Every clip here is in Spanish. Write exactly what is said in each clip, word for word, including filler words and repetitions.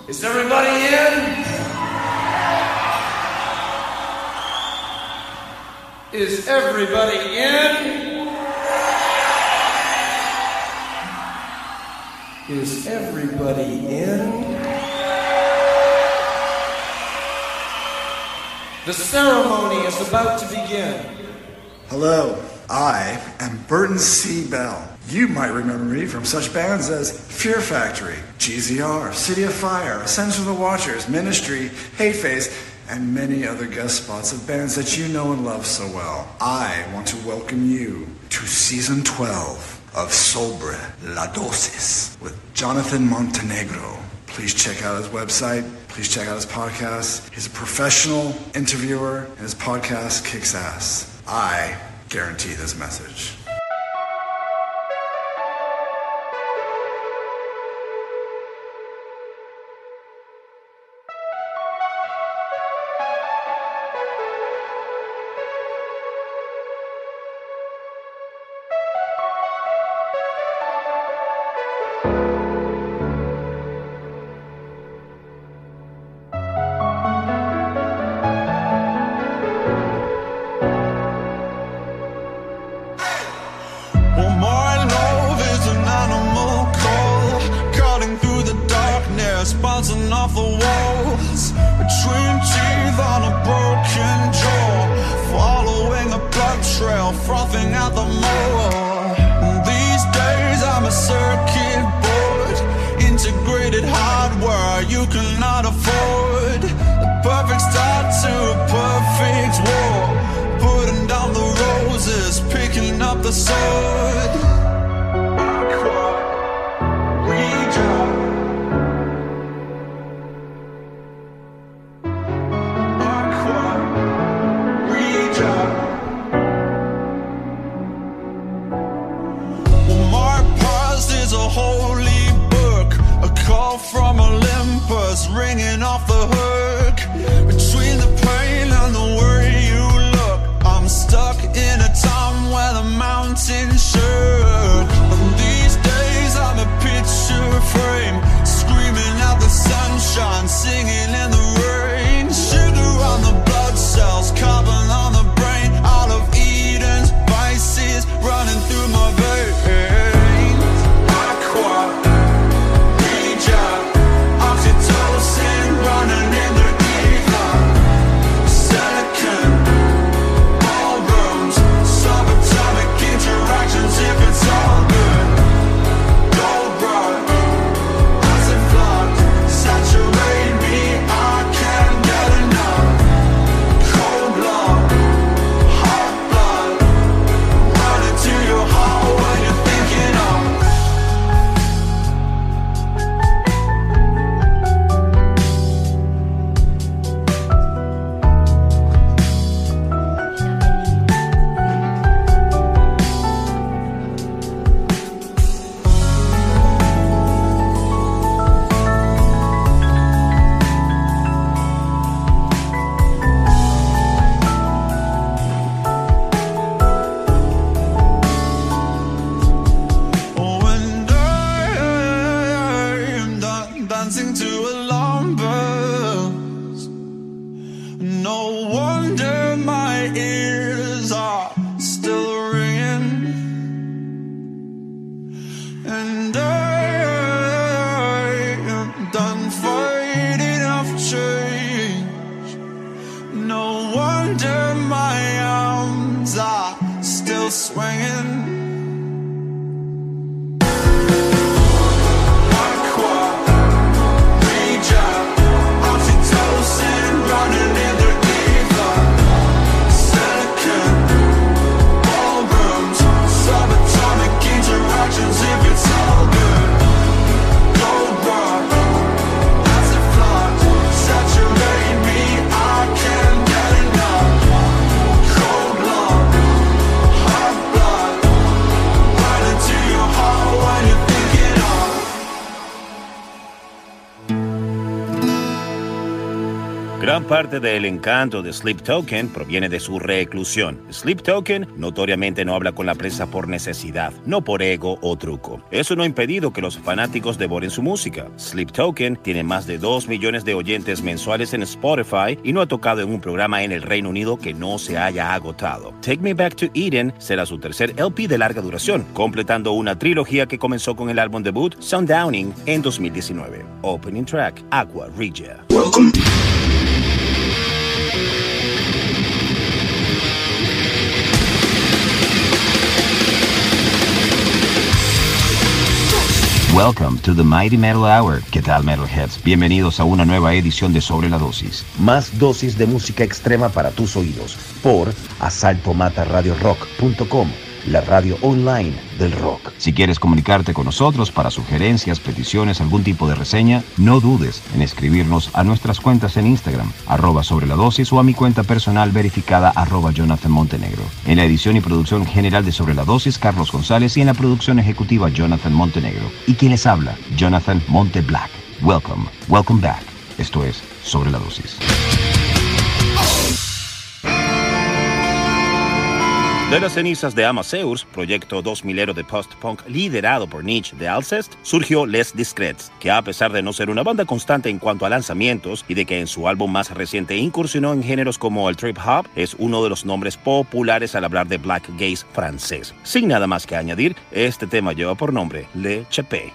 Is everybody in? Is everybody in? Is everybody in? The ceremony is about to begin. Hello, I am Burton C. Bell. You might remember me from such bands as Fear Factory, G Z R, City of Fire, Ascends of the Watchers, Ministry, Hateface, and many other guest spots of bands that you know and love so well. I want to welcome you to Season twelve of Sobre la Dosis with Jonathan Montenegro. Please check out his website. Please check out his podcast. He's a professional interviewer, and his podcast kicks ass. I guarantee this message. Bouncing off the walls, between teeth on a broken jaw, following a blood trail, frothing out the moor. These days I'm a circuit board, integrated hardware you cannot afford. The perfect start to a perfect war, putting down the roses, picking up the sword. From Olympus, ringing off the hook. Between the pain and the way you look, I'm stuck in a time where the mountains shook. Gran parte del encanto de Sleep Token proviene de su reclusión. Sleep Token notoriamente no habla con la prensa por necesidad, no por ego o truco. Eso no ha impedido que los fanáticos devoren su música. Sleep Token tiene más de dos millones de oyentes mensuales en Spotify y no ha tocado en un programa en el Reino Unido que no se haya agotado. Take Me Back to Eden será su tercer L P de larga duración, completando una trilogía que comenzó con el álbum debut Sundowning en dos mil diecinueve. Opening track, Aqua Regia. Welcome. Welcome to the Mighty Metal Hour. ¿Qué tal, Metalheads? Bienvenidos a una nueva edición de Sobre la Dosis. Más dosis de música extrema para tus oídos por asalto mata radio rock punto com, la radio online del rock. Si quieres comunicarte con nosotros para sugerencias, peticiones, algún tipo de reseña, no dudes en escribirnos a nuestras cuentas en Instagram, arroba sobre la dosis, o a mi cuenta personal verificada, arroba Jonathan Montenegro. En la edición y producción general de Sobre la Dosis, Carlos González, y en la producción ejecutiva, Jonathan Montenegro. Y quien les habla, Jonathan Monte Black. Welcome, welcome back. Esto es Sobre la Dosis. De las cenizas de Amadeus, proyecto dos milero de post-punk liderado por Nietzsche de Alcest, surgió Les Discrets, que a pesar de no ser una banda constante en cuanto a lanzamientos y de que en su álbum más reciente incursionó en géneros como el trip hop, es uno de los nombres populares al hablar de black gaze francés. Sin nada más que añadir, este tema lleva por nombre Le Chepé.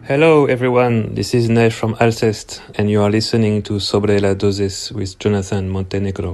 Hello everyone, this is Ney from Alcest, and you are listening to Sobre la Dosis with Jonathan Montenegro.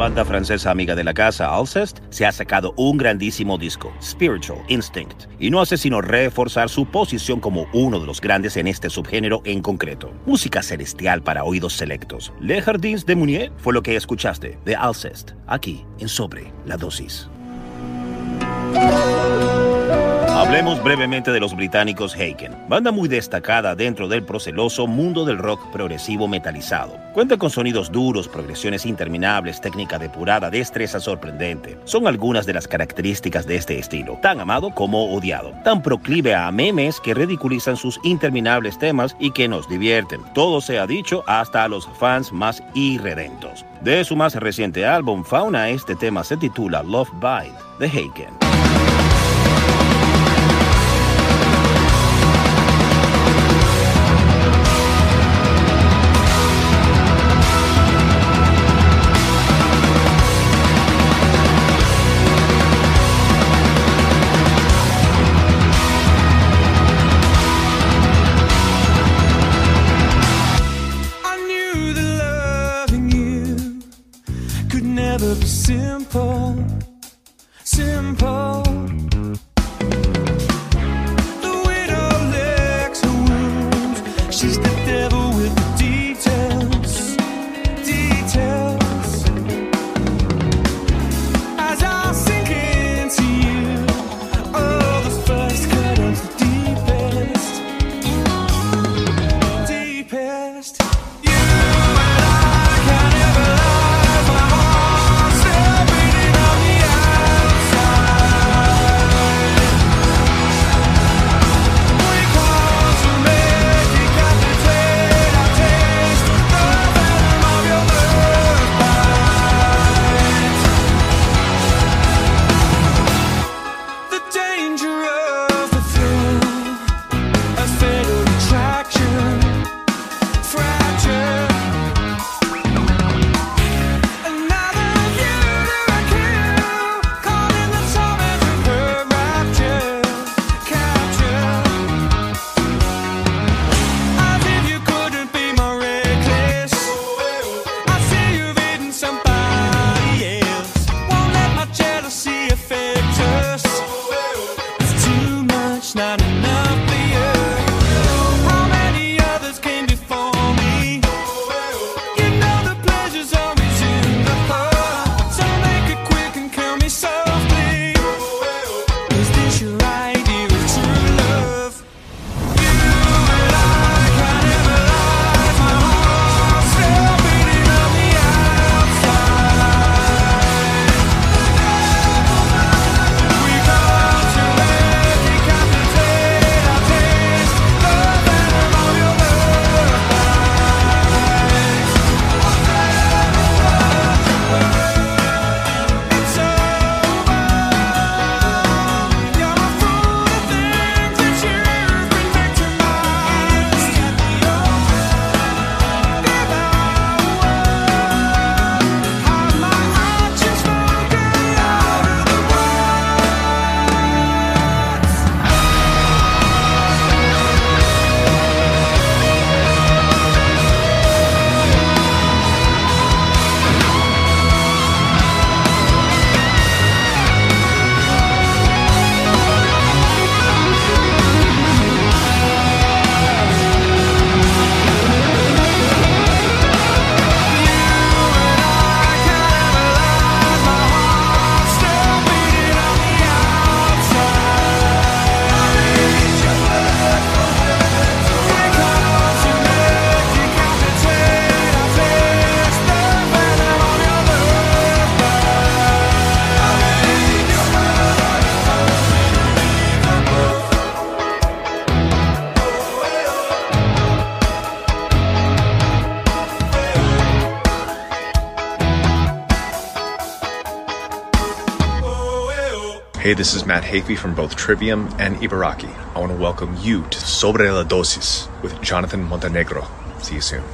banda francesa amiga de la casa, Alcest, se ha sacado un grandísimo disco, Spiritual Instinct, y no hace sino reforzar su posición como uno de los grandes en este subgénero en concreto. Música celestial para oídos selectos. Les Jardins de Mounier fue lo que escuchaste de Alcest, aquí en Sobre la Dosis. Hablemos brevemente de los británicos Haken, banda muy destacada dentro del proceloso mundo del rock progresivo metalizado. Cuenta con sonidos duros, progresiones interminables, técnica depurada, destreza sorprendente. Son algunas de las características de este estilo, tan amado como odiado, tan proclive a memes que ridiculizan sus interminables temas y que nos divierten. Todo se ha dicho hasta a los fans más irredentos. De su más reciente álbum, Fauna, este tema se titula Love Bite, de Haken. Simple, simple. The widow licks her wounds. She's the devil with the details, details. As I sink into you, oh, the first cut of the deepest, deepest. You and I can never love my heart still beating on the outside. We consummate, decapitate our taste, the venom of your birth bite. The danger of the thrill, a fatal attraction, fracture. Another view to a kill, caught in the torment of her rapture, capture. As if you couldn't be more reckless. I see you've eaten somebody else. Won't let my jealousy affect us. It's too much, not enough for you. How many others came before me? You know the pleasure's always in the heart. So make it quick and kill me softly. Is this your idea of true love? You and I can never lie. My heart's still beating on the outside. We consummate, decapitate our taste, the venom of your birth bite. It's over. You're a fool to think that you've been victimized. Give our word. Have my actions spoken louder than Hey, this is Matt Hafey from both Trivium and Ibaraki. I want to welcome you to Sobre la Dosis with Jonathan Montenegro. See you soon.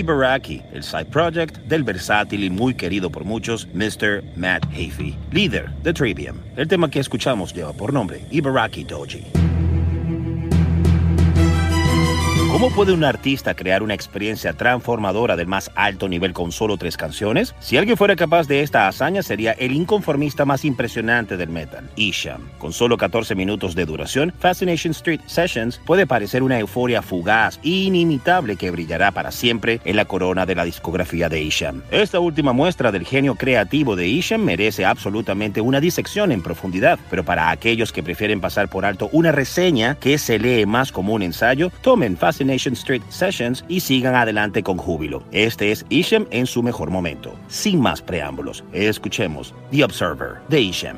Ibaraki, el side project del versátil y muy querido por muchos mister Matt Heafy, líder de Trivium. El tema que escuchamos lleva por nombre Ibaraki Doji. ¿Cómo puede un artista crear una experiencia transformadora del más alto nivel con solo tres canciones? Si alguien fuera capaz de esta hazaña, sería el inconformista más impresionante del metal, Esham. Con solo catorce minutos de duración, Fascination Street Sessions puede parecer una euforia fugaz e inimitable que brillará para siempre en la corona de la discografía de Esham. Esta última muestra del genio creativo de Esham merece absolutamente una disección en profundidad, pero para aquellos que prefieren pasar por alto una reseña que se lee más como un ensayo, tomen Fascination Nation Street Sessions y sigan adelante con júbilo. Este es Esham en su mejor momento. Sin más preámbulos, escuchemos The Observer de Esham.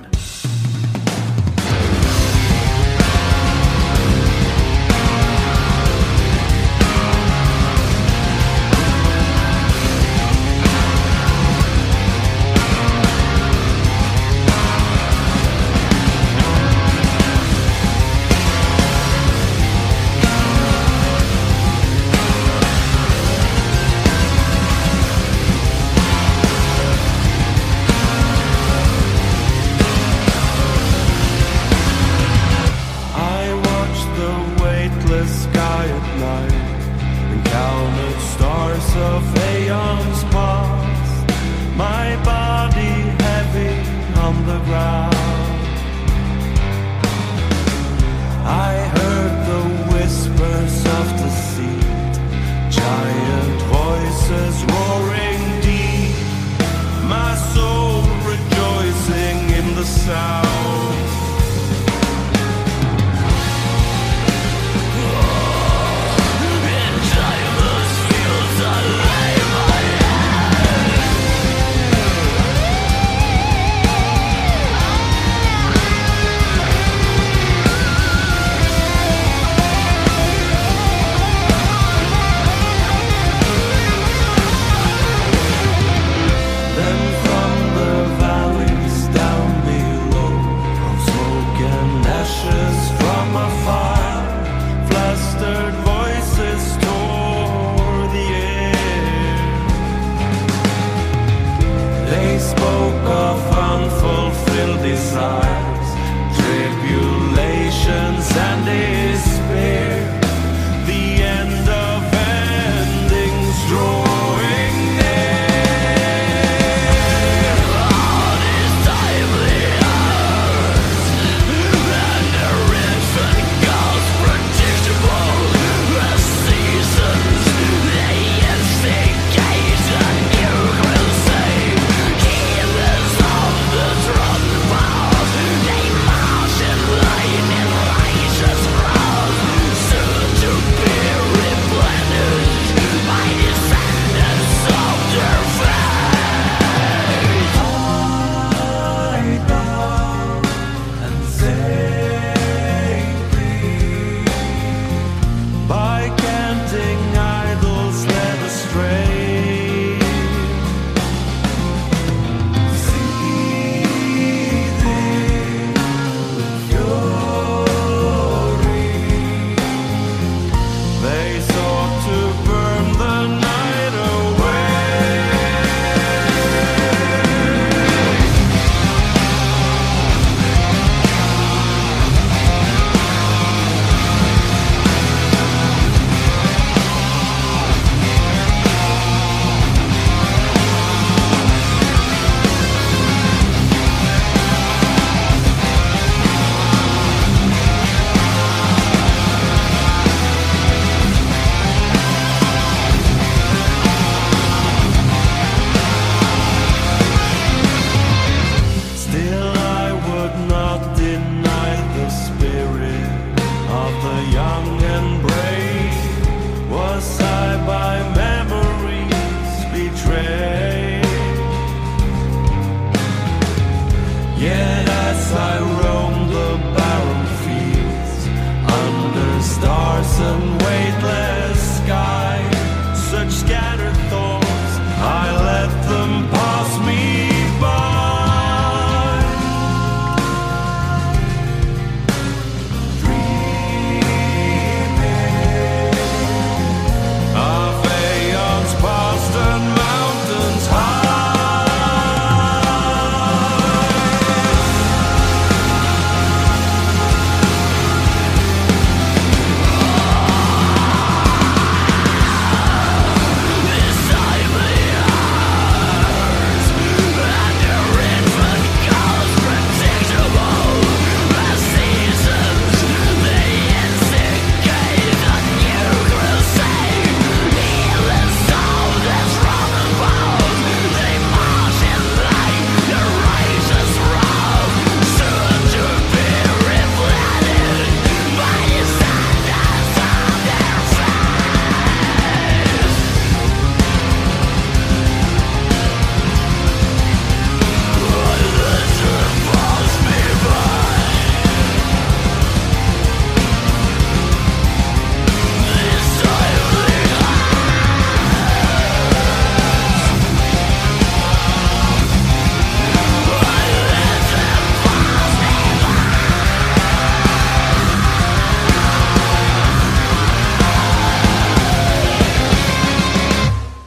Of aeons past.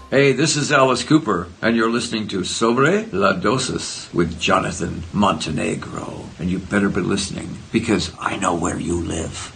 Hey, this is Alice Cooper, and you're listening to Sobre la Dosis with Jonathan Montenegro. And you better be listening, because I know where you live.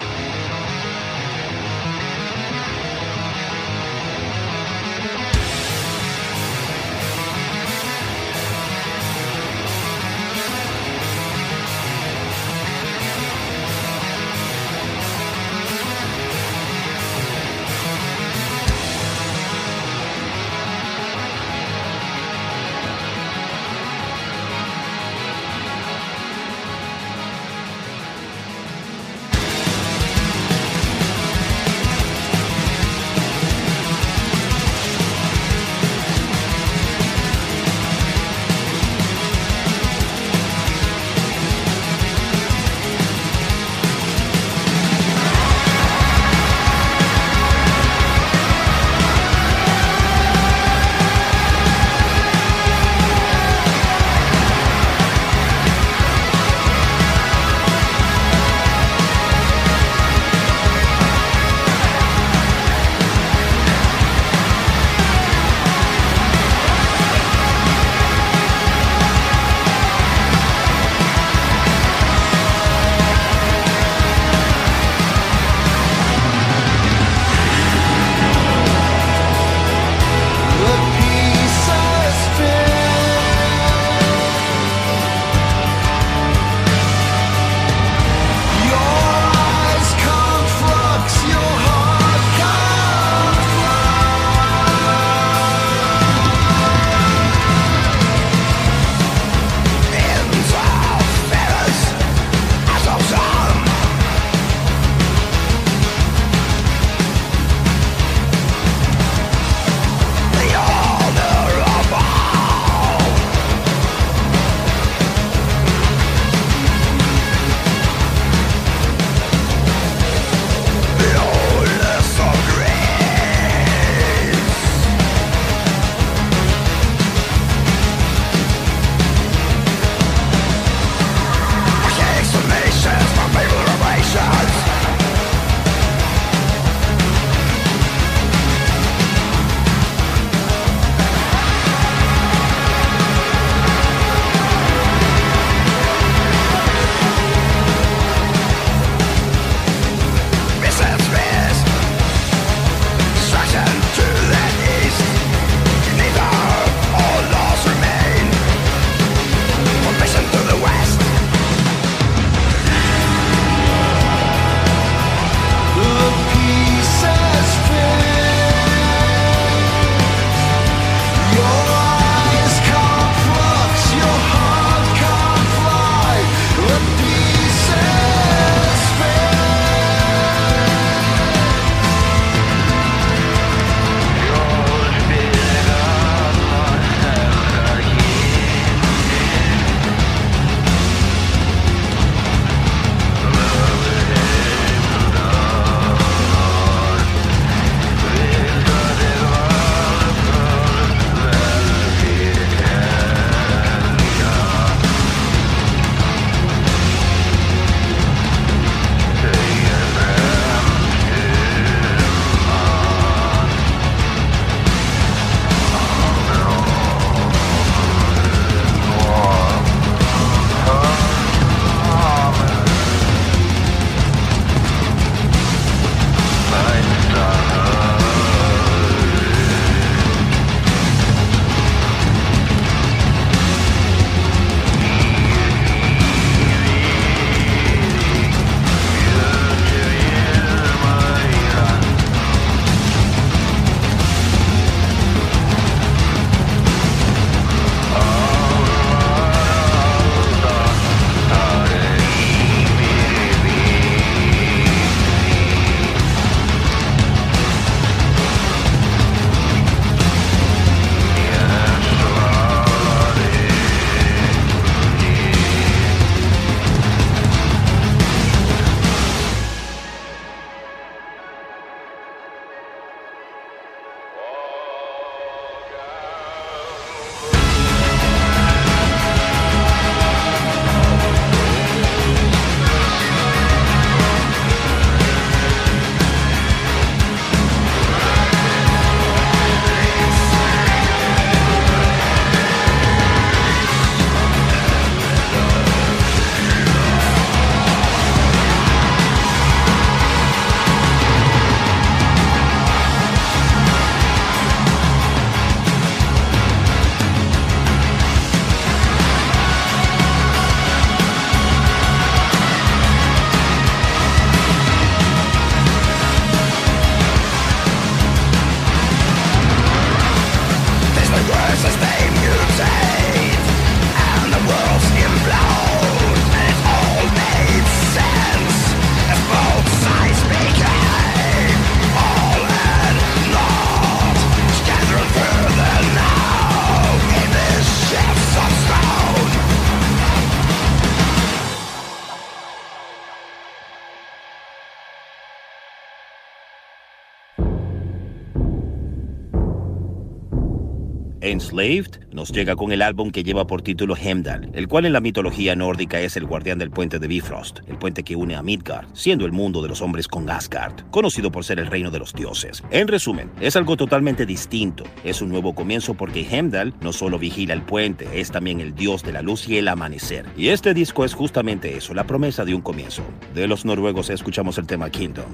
Enslaved nos llega con el álbum que lleva por título Heimdall, el cual en la mitología nórdica es el guardián del puente de Bifrost, el puente que une a Midgard, siendo el mundo de los hombres con Asgard, conocido por ser el reino de los dioses. En resumen, es algo totalmente distinto. Es un nuevo comienzo porque Heimdall no solo vigila el puente, es también el dios de la luz y el amanecer. Y este disco es justamente eso, la promesa de un comienzo. De los noruegos escuchamos el tema Kingdom.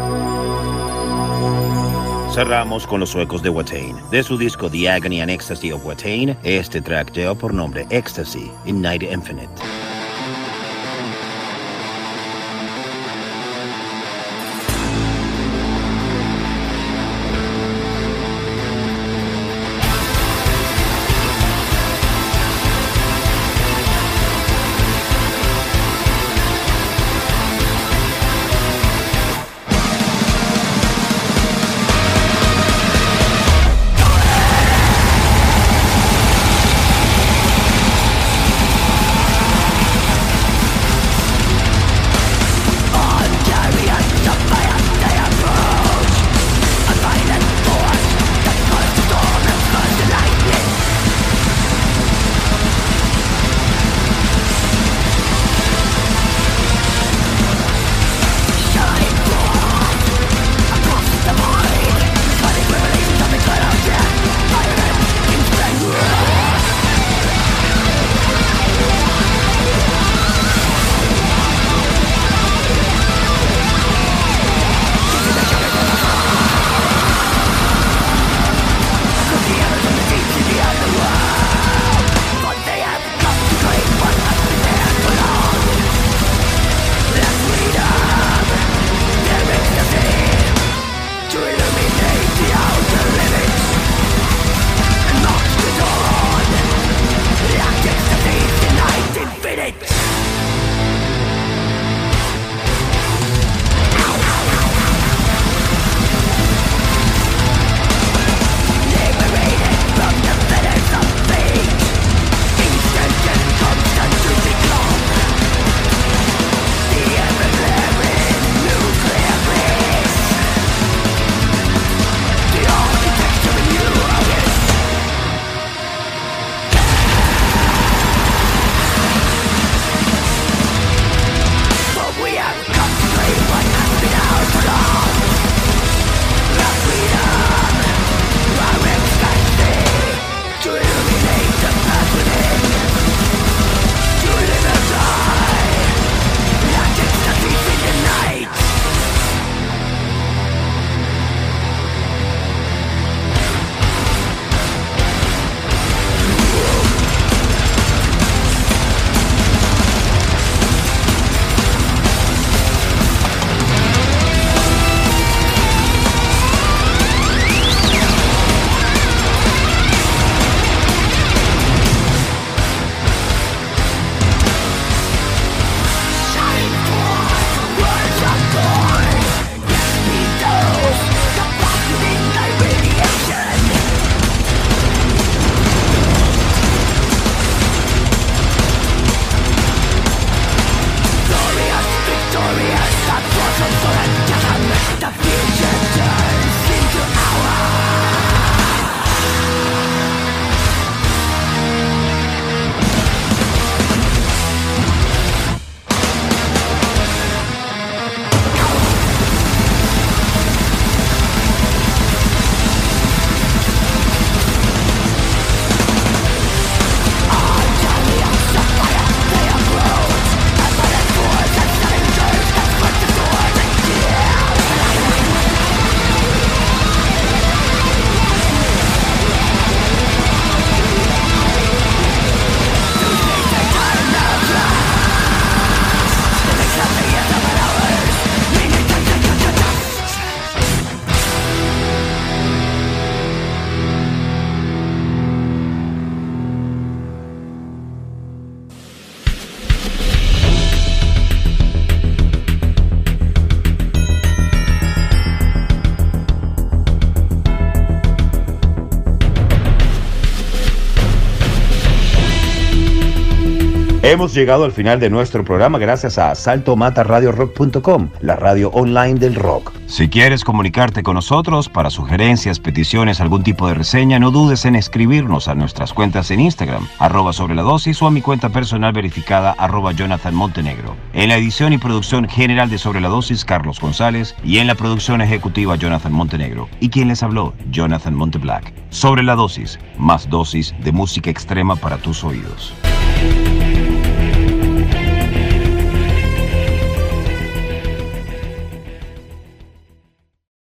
Cerramos con los suecos de Watain. De su disco The Agony and Ecstasy of Watain, este track lleva por nombre Ecstasy in Night Infinite. Hemos llegado al final de nuestro programa gracias a salto mata radio rock punto com, la radio online del rock. Si quieres comunicarte con nosotros para sugerencias, peticiones, algún tipo de reseña, no dudes en escribirnos a nuestras cuentas en Instagram, arroba sobre la dosis, o a mi cuenta personal verificada, arroba Jonathan Montenegro. En la edición y producción general de Sobre la Dosis, Carlos González, y en la producción ejecutiva, Jonathan Montenegro. Y quien les habló, Jonathan Monteblack. Sobre la Dosis, más dosis de música extrema para tus oídos.